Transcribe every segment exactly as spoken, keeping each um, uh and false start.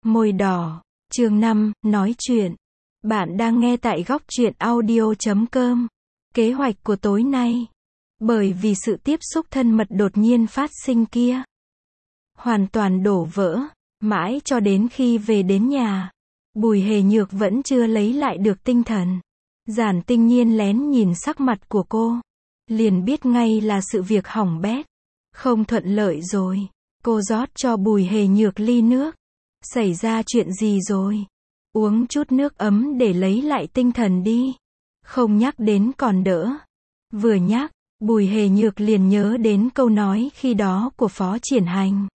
Môi đỏ, chương năm, nói chuyện. Bạn đang nghe tại góc truyện audio chấm com. Kế hoạch của tối nay. Bởi vì sự tiếp xúc thân mật đột nhiên phát sinh kia. Hoàn toàn đổ vỡ. Mãi cho đến khi về đến nhà. Bùi Hề Nhược vẫn chưa lấy lại được tinh thần. Giản Tinh Nhiên lén nhìn sắc mặt của cô. Liền biết ngay là sự việc hỏng bét. Không thuận lợi rồi. Cô rót cho Bùi Hề Nhược ly nước. Xảy ra chuyện gì rồi? Uống chút nước ấm để lấy lại tinh thần đi. Không nhắc đến còn đỡ. Vừa nhắc, Bùi Hề Nhược liền nhớ đến câu nói khi đó của Phó Triển Hành.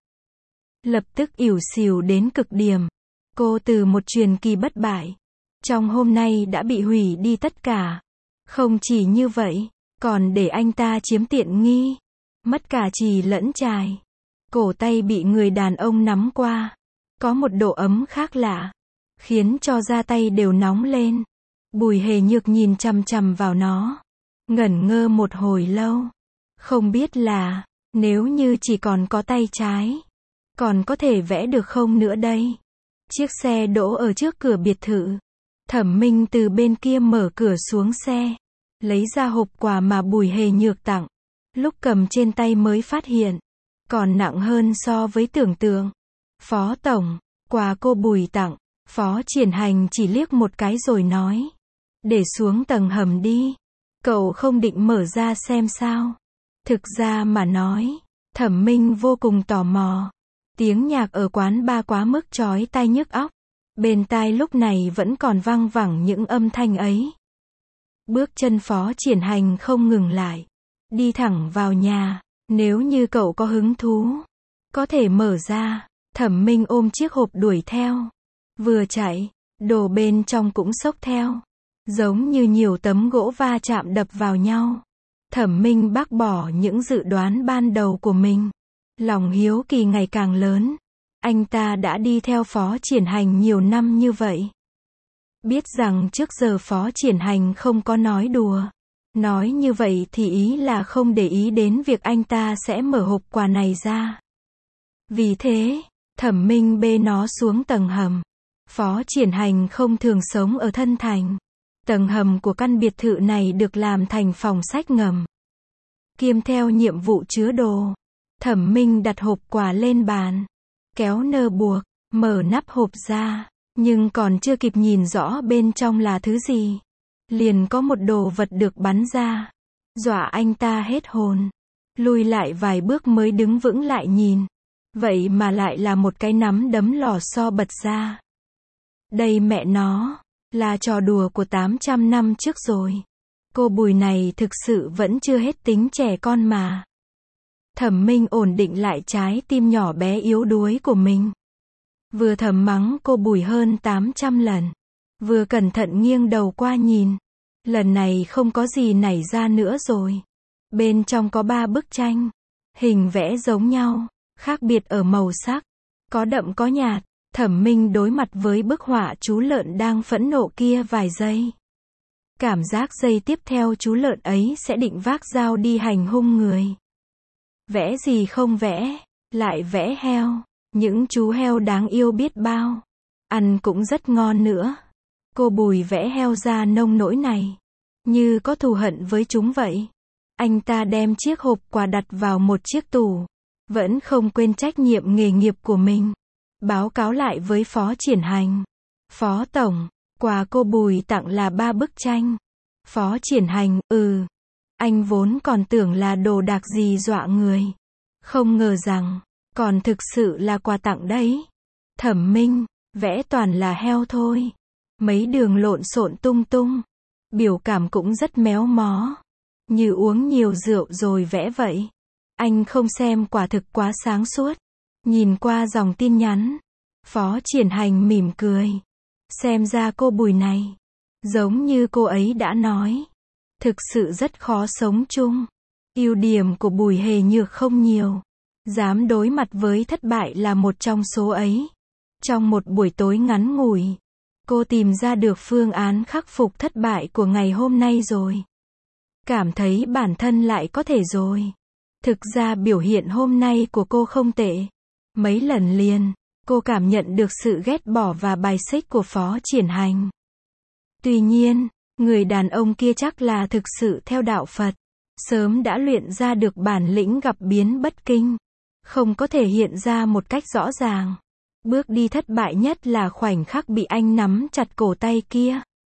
Lập tức ỉu xìu đến cực điểm. Cô từ một truyền kỳ bất bại. Trong hôm nay đã bị hủy đi tất cả. Không chỉ như vậy, còn để anh ta chiếm tiện nghi. Mất cả chì lẫn chài. Cổ tay bị người đàn ông nắm qua. Có một độ ấm khác lạ. Khiến cho da tay đều nóng lên. Bùi Hề Nhược nhìn chằm chằm vào nó. Ngẩn ngơ một hồi lâu. Không biết là, nếu như chỉ còn có tay trái, còn có thể vẽ được không nữa đây? Chiếc xe đỗ ở trước cửa biệt thự. Thẩm Minh từ bên kia mở cửa xuống xe. Lấy ra hộp quà mà Bùi Hề Nhược tặng. Lúc cầm trên tay mới phát hiện. Còn nặng hơn so với tưởng tượng. Phó Tổng, quà cô Bùi tặng. Phó Triển Hành chỉ liếc một cái rồi nói. Để xuống tầng hầm đi. Cậu không định mở ra xem sao? Thực ra mà nói, Thẩm Minh vô cùng tò mò. Tiếng nhạc ở quán bar quá mức chói tai nhức óc. Bên tai lúc này vẫn còn văng vẳng những âm thanh ấy. Bước chân Phó Triển Hành không ngừng lại. Đi thẳng vào nhà. Nếu như cậu có hứng thú, có thể mở ra. Thẩm Minh ôm chiếc hộp đuổi theo. Vừa chạy, đồ bên trong cũng xốc theo. Giống như nhiều tấm gỗ va chạm đập vào nhau. Thẩm Minh bác bỏ những dự đoán ban đầu của mình. Lòng hiếu kỳ ngày càng lớn. Anh ta đã đi theo Phó Triển Hành nhiều năm như vậy. Biết rằng trước giờ Phó Triển Hành không có nói đùa. Nói như vậy thì ý là không để ý đến việc anh ta sẽ mở hộp quà này ra. Vì thế, Thẩm Minh bê nó xuống tầng hầm. Phó Triển Hành không thường sống ở Thân Thành. Tầng hầm của căn biệt thự này được làm thành phòng sách ngầm. Kiêm theo nhiệm vụ chứa đồ. Thẩm Minh đặt hộp quà lên bàn. Kéo nơ buộc, mở nắp hộp ra. Nhưng còn chưa kịp nhìn rõ bên trong là thứ gì. Liền có một đồ vật được bắn ra. Dọa anh ta hết hồn. Lùi lại vài bước mới đứng vững lại nhìn. Vậy mà lại là một cái nắm đấm lò xo bật ra. Đây mẹ nó, là trò đùa của tám trăm năm trước rồi. Cô Bùi này thực sự vẫn chưa hết tính trẻ con mà. Thẩm Minh ổn định lại trái tim nhỏ bé yếu đuối của mình. Vừa thầm mắng cô Bùi hơn tám trăm lần. Vừa cẩn thận nghiêng đầu qua nhìn. Lần này không có gì nảy ra nữa rồi. Bên trong có ba bức tranh. Hình vẽ giống nhau, khác biệt ở màu sắc. Có đậm có nhạt. Thẩm Minh đối mặt với bức họa chú lợn đang phẫn nộ kia vài giây. Cảm giác giây tiếp theo chú lợn ấy sẽ định vác dao đi hành hung người. Vẽ gì không vẽ, lại vẽ heo. Những chú heo đáng yêu biết bao. Ăn cũng rất ngon nữa. Cô Bùi vẽ heo ra nông nỗi này. Như có thù hận với chúng vậy. Anh ta đem chiếc hộp quà đặt vào một chiếc tủ. Vẫn không quên trách nhiệm nghề nghiệp của mình. Báo cáo lại với Phó Triển Hành. Phó Tổng, quà cô Bùi tặng là ba bức tranh. Phó Triển Hành, ừ. Anh vốn còn tưởng là đồ đạc gì dọa người. Không ngờ rằng, còn thực sự là quà tặng đấy. Thẩm Minh, vẽ toàn là heo thôi. Mấy đường lộn xộn tung tung. Biểu cảm cũng rất méo mó. Như uống nhiều rượu rồi vẽ vậy. Anh không xem quả thực quá sáng suốt. Nhìn qua dòng tin nhắn. Phó Triển Hành mỉm cười. Xem ra cô Bùi này. Giống như cô ấy đã nói. Thực sự rất khó sống chung. Ưu điểm của Bùi Hề Nhược không nhiều. Dám đối mặt với thất bại là một trong số ấy. Trong một buổi tối ngắn ngủi. Cô tìm ra được phương án khắc phục thất bại của ngày hôm nay rồi. Cảm thấy bản thân lại có thể rồi. Thực ra biểu hiện hôm nay của cô không tệ. Mấy lần liền, Cô cảm nhận được sự ghét bỏ và bài xích của Phó Triển Hành. Tuy nhiên, người đàn ông kia chắc là thực sự theo đạo Phật, sớm đã luyện ra được bản lĩnh gặp biến bất kinh, không có thể hiện ra một cách rõ ràng. Bước đi thất bại nhất là khoảnh khắc bị anh nắm chặt cổ tay kia.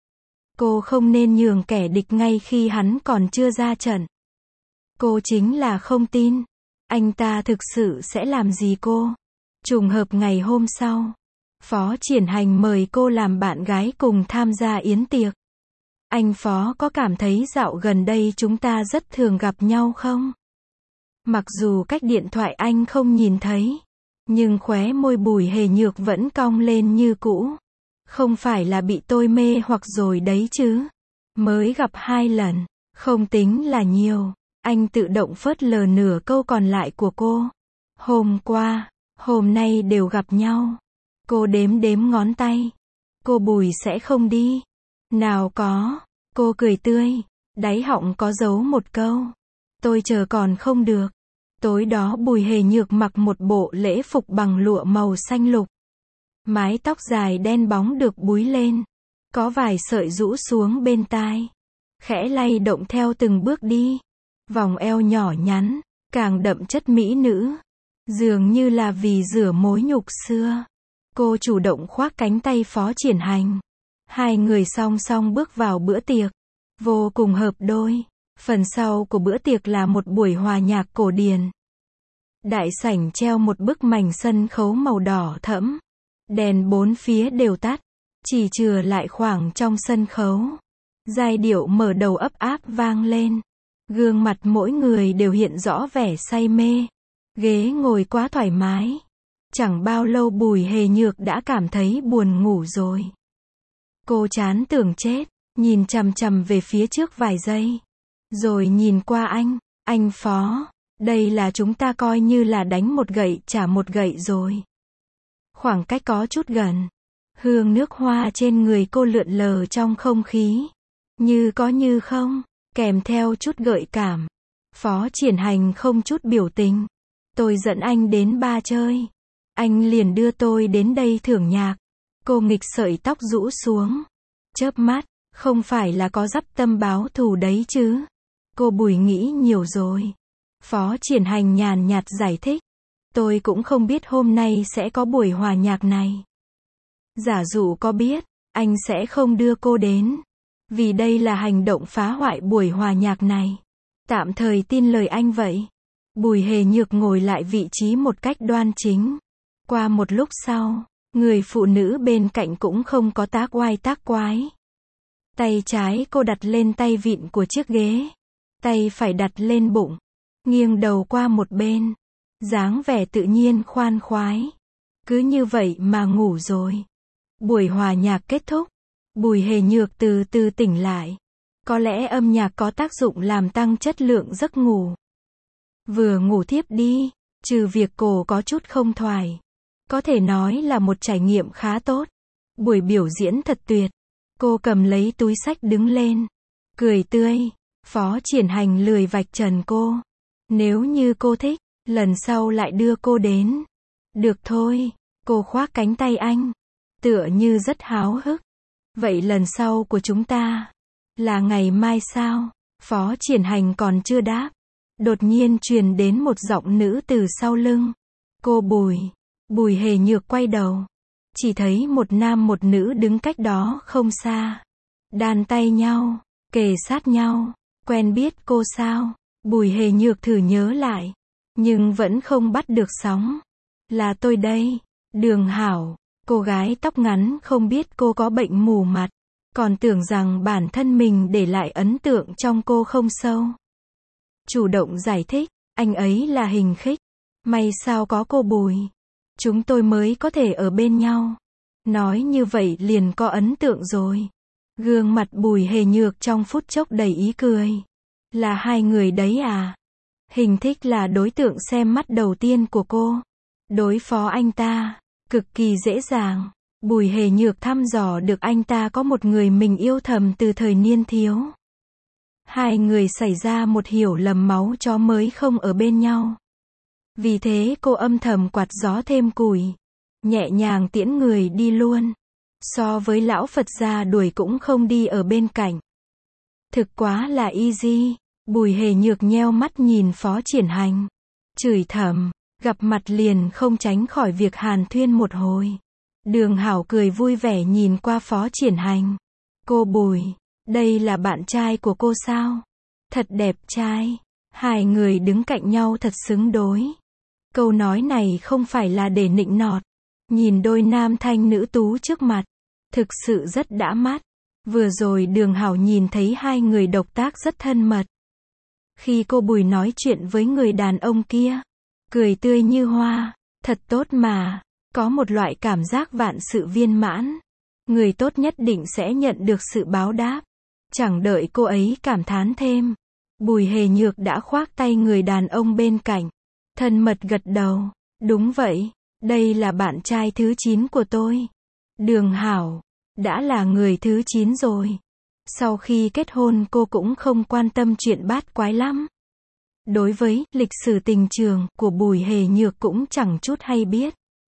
Cô không nên nhường kẻ địch ngay khi hắn còn chưa ra trận. Cô chính là không tin anh ta thực sự sẽ làm gì cô. Trùng hợp ngày hôm sau, Phó Triển Hành mời cô làm bạn gái cùng tham gia yến tiệc. Anh Phó có cảm thấy dạo gần đây chúng ta rất thường gặp nhau không? Mặc dù cách điện thoại anh không nhìn thấy, nhưng khóe môi Bùi Hề Nhược vẫn cong lên như cũ. Không phải là bị tôi mê hoặc rồi đấy chứ. Mới gặp hai lần, không tính là nhiều. Anh tự động phớt lờ nửa câu còn lại của cô. Hôm qua, hôm nay đều gặp nhau. Cô đếm đếm ngón tay. Cô Bùi sẽ không đi. Nào có. Cô cười tươi. Đáy họng có giấu một câu. Tôi chờ còn không được. Tối đó Bùi Hề Nhược mặc một bộ lễ phục bằng lụa màu xanh lục. Mái tóc dài đen bóng được búi lên. Có vài sợi rũ xuống bên tai. Khẽ lay động theo từng bước đi. Vòng eo nhỏ nhắn, càng đậm chất mỹ nữ. Dường như là vì rửa mối nhục xưa. Cô chủ động khoác cánh tay Phó Triển Hành. Hai người song song bước vào bữa tiệc. Vô cùng hợp đôi. Phần sau của bữa tiệc là một buổi hòa nhạc cổ điển. Đại sảnh treo một bức mảnh sân khấu màu đỏ thẫm. Đèn bốn phía đều tắt. Chỉ chừa lại khoảng trong sân khấu. Giai điệu mở đầu ấp áp vang lên. Gương mặt mỗi người đều hiện rõ vẻ say mê. Ghế ngồi quá thoải mái. Chẳng bao lâu Bùi Hề Nhược đã cảm thấy buồn ngủ rồi. Cô chán tưởng chết, nhìn chằm chằm về phía trước vài giây. Rồi nhìn qua anh, anh Phó, đây là chúng ta coi như là đánh một gậy trả một gậy rồi. Khoảng cách có chút gần. Hương nước hoa trên người cô lượn lờ trong không khí. Như có như không, kèm theo chút gợi cảm. Phó Triển Hành không chút biểu tình. Tôi dẫn anh đến bar chơi. Anh liền đưa tôi đến đây thưởng nhạc. Cô nghịch sợi tóc rũ xuống. Chớp mắt, không phải là có dắp tâm báo thù đấy chứ. Cô Bùi nghĩ nhiều rồi. Phó Triển Hành nhàn nhạt giải thích. Tôi cũng không biết hôm nay sẽ có buổi hòa nhạc này. Giả dụ có biết, anh sẽ không đưa cô đến. Vì đây là hành động phá hoại buổi hòa nhạc này. Tạm thời tin lời anh vậy. Bùi Hề Nhược ngồi lại vị trí một cách đoan chính. Qua một lúc sau, người phụ nữ bên cạnh cũng không có tác oai tác quái. Tay trái cô đặt lên tay vịn của chiếc ghế. Tay phải đặt lên bụng. Nghiêng đầu qua một bên. Dáng vẻ tự nhiên khoan khoái. Cứ như vậy mà ngủ rồi. Buổi hòa nhạc kết thúc. Bùi Hề Nhược từ từ tỉnh lại. Có lẽ âm nhạc có tác dụng làm tăng chất lượng giấc ngủ. Vừa ngủ thiếp đi, trừ việc cô có chút không thoải. Có thể nói là một trải nghiệm khá tốt. Buổi biểu diễn thật tuyệt. Cô cầm lấy túi xách đứng lên. Cười tươi. Phó Triển Hành lười vạch trần cô. Nếu như cô thích, lần sau lại đưa cô đến. Được thôi. Cô khoác cánh tay anh. Tựa như rất háo hức. Vậy lần sau của chúng ta là ngày mai sao? Phó Triển Hành còn chưa đáp. Đột nhiên truyền đến một giọng nữ từ sau lưng. Cô Bùi. Bùi Hề Nhược quay đầu. Chỉ thấy một nam một nữ đứng cách đó không xa. Đan tay nhau, kề sát nhau. Quen biết cô sao? Bùi Hề Nhược thử nhớ lại. Nhưng vẫn không bắt được sóng. Là tôi đây. Đường Hảo. Cô gái tóc ngắn không biết cô có bệnh mù mặt. Còn tưởng rằng bản thân mình để lại ấn tượng trong cô không sâu. Chủ động giải thích. Anh ấy là hình khích. May sao có cô Bùi. Chúng tôi mới có thể ở bên nhau. Nói như vậy liền có ấn tượng rồi. Gương mặt Bùi Hề Nhược trong phút chốc đầy ý cười. Là hai người đấy à? Hình thích là đối tượng xem mắt đầu tiên của cô. Đối phó anh ta, cực kỳ dễ dàng. Bùi Hề Nhược thăm dò được anh ta có một người mình yêu thầm từ thời niên thiếu. Hai người xảy ra một hiểu lầm máu chó mới không ở bên nhau. Vì thế cô âm thầm quạt gió thêm củi. nhẹ nhàng tiễn người đi luôn. So với lão Phật già đuổi cũng không đi ở bên cạnh. Thực quá là easy. Bùi Hề Nhược nheo mắt nhìn Phó Triển Hành. Chửi thầm, gặp mặt liền không tránh khỏi việc hàn thuyên một hồi. Đường Hảo cười vui vẻ nhìn qua Phó Triển Hành. Cô Bùi, đây là bạn trai của cô sao? Thật đẹp trai. Hai người đứng cạnh nhau thật xứng đối. Câu nói này không phải là để nịnh nọt. Nhìn đôi nam thanh nữ tú trước mặt, thực sự rất đã mắt. Vừa rồi Đường Hảo nhìn thấy hai người độc tác rất thân mật. Khi cô Bùi nói chuyện với người đàn ông kia, cười tươi như hoa, thật tốt mà, có một loại cảm giác vạn sự viên mãn. Người tốt nhất định sẽ nhận được sự báo đáp. Chẳng đợi cô ấy cảm thán thêm, Bùi Hề Nhược đã khoác tay người đàn ông bên cạnh, thân mật gật đầu. Đúng vậy, đây là bạn trai thứ chín của tôi. Đường Hảo, đã là người thứ chín rồi. Sau khi kết hôn cô cũng không quan tâm chuyện bát quái lắm. Đối với lịch sử tình trường của Bùi Hề Nhược cũng chẳng chút hay biết.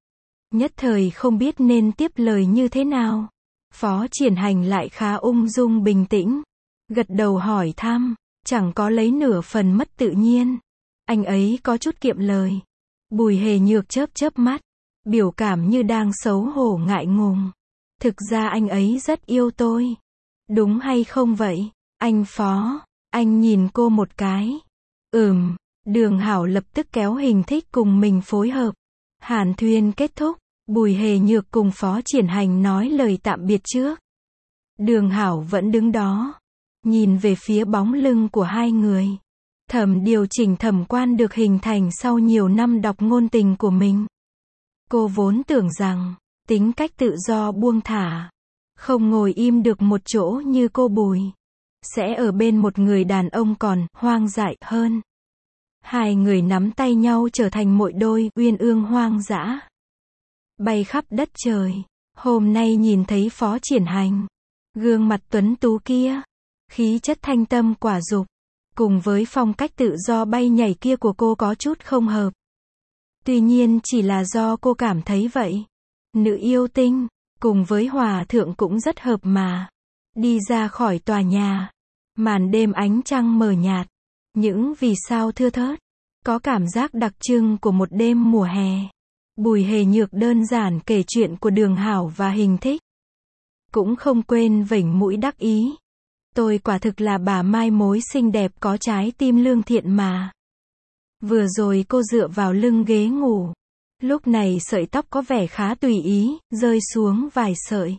Nhất thời không biết nên tiếp lời như thế nào. Phó Triển Hành lại khá ung dung bình tĩnh, gật đầu hỏi thăm, chẳng có lấy nửa phần mất tự nhiên. Anh ấy có chút kiệm lời. Bùi Hề Nhược chớp chớp mắt, biểu cảm như đang xấu hổ ngại ngùng. Thực ra anh ấy rất yêu tôi. Đúng hay không vậy, anh Phó? Anh nhìn cô một cái. Ừm, Đường Hảo lập tức kéo hình thích cùng mình phối hợp. Hàn thuyên kết thúc, Bùi Hề Nhược cùng Phó Triển Hành nói lời tạm biệt trước. Đường Hảo vẫn đứng đó, nhìn về phía bóng lưng của hai người. Thẩm điều chỉnh thẩm quan được hình thành sau nhiều năm đọc ngôn tình của mình. Cô vốn tưởng rằng, tính cách tự do buông thả, không ngồi im được một chỗ như cô Bùi, sẽ ở bên một người đàn ông còn hoang dại hơn. Hai người nắm tay nhau trở thành một đôi uyên ương hoang dã, bay khắp đất trời. Hôm nay nhìn thấy Phó Triển Hành, gương mặt tuấn tú kia, khí chất thanh tâm quả dục, cùng với phong cách tự do bay nhảy kia của cô có chút không hợp. Tuy nhiên chỉ là do cô cảm thấy vậy. Nữ yêu tinh, cùng với hòa thượng cũng rất hợp mà. Đi ra khỏi tòa nhà, màn đêm ánh trăng mờ nhạt, những vì sao thưa thớt, có cảm giác đặc trưng của một đêm mùa hè. Bùi Hề Nhược đơn giản kể chuyện của Đường Hảo và Hình Thích, cũng không quên vểnh mũi đắc ý. Tôi quả thực là bà mai mối xinh đẹp có trái tim lương thiện mà. Vừa rồi cô dựa vào lưng ghế ngủ, lúc này sợi tóc có vẻ khá tùy ý, rơi xuống vài sợi,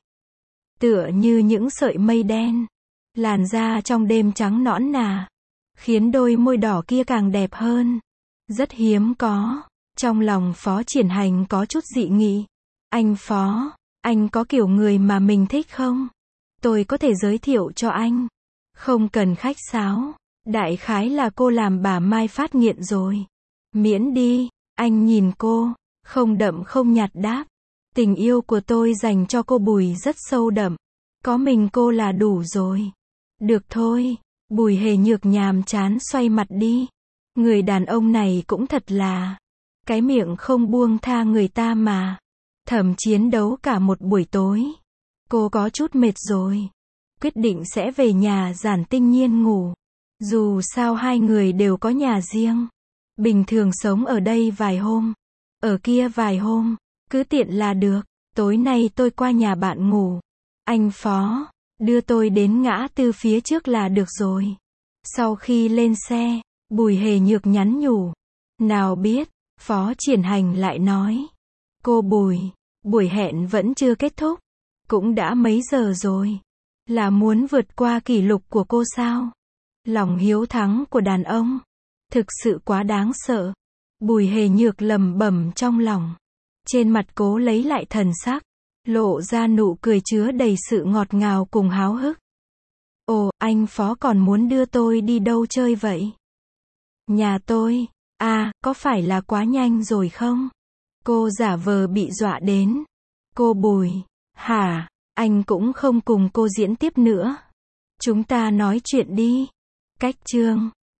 tựa như những sợi mây đen. Làn da trong đêm trắng nõn nà, khiến đôi môi đỏ kia càng đẹp hơn. Rất hiếm có. Trong lòng Phó Triển Hành có chút dị nghị. Anh Phó, anh có kiểu người mà mình thích không? Tôi có thể giới thiệu cho anh. Không cần khách sáo. Đại khái là cô làm bà Mai phát nghiện rồi. Miễn đi. Anh nhìn cô, không đậm không nhạt đáp. Tình yêu của tôi dành cho cô Bùi rất sâu đậm. Có mình cô là đủ rồi. Được thôi. Bùi Hề Nhược nhàm chán xoay mặt đi. Người đàn ông này cũng thật là, cái miệng không buông tha người ta mà. Thẩm chiến đấu cả một buổi tối. Cô có chút mệt rồi. Quyết định sẽ về nhà Giản Tinh Nhiên ngủ. Dù sao hai người đều có nhà riêng. Bình thường sống ở đây vài hôm, ở kia vài hôm, cứ tiện là được. Tối nay tôi qua nhà bạn ngủ. Anh Phó, đưa tôi đến ngã tư phía trước là được rồi. Sau khi lên xe, Bùi Hề Nhược nhắn nhủ. Nào biết, Phó Triển Hành lại nói. Cô Bùi, buổi hẹn vẫn chưa kết thúc. Cũng đã mấy giờ rồi. Là muốn vượt qua kỷ lục của cô sao? Lòng hiếu thắng của đàn ông, thực sự quá đáng sợ. Bùi Hề Nhược lẩm bẩm trong lòng. Trên mặt cố lấy lại thần sắc, lộ ra nụ cười chứa đầy sự ngọt ngào cùng háo hức. Ồ, anh Phó còn muốn đưa tôi đi đâu chơi vậy? Nhà tôi. À, có phải là quá nhanh rồi không? Cô giả vờ bị dọa đến. Cô Bùi, hả? Anh cũng không cùng cô diễn tiếp nữa. Chúng ta nói chuyện đi. Cách chương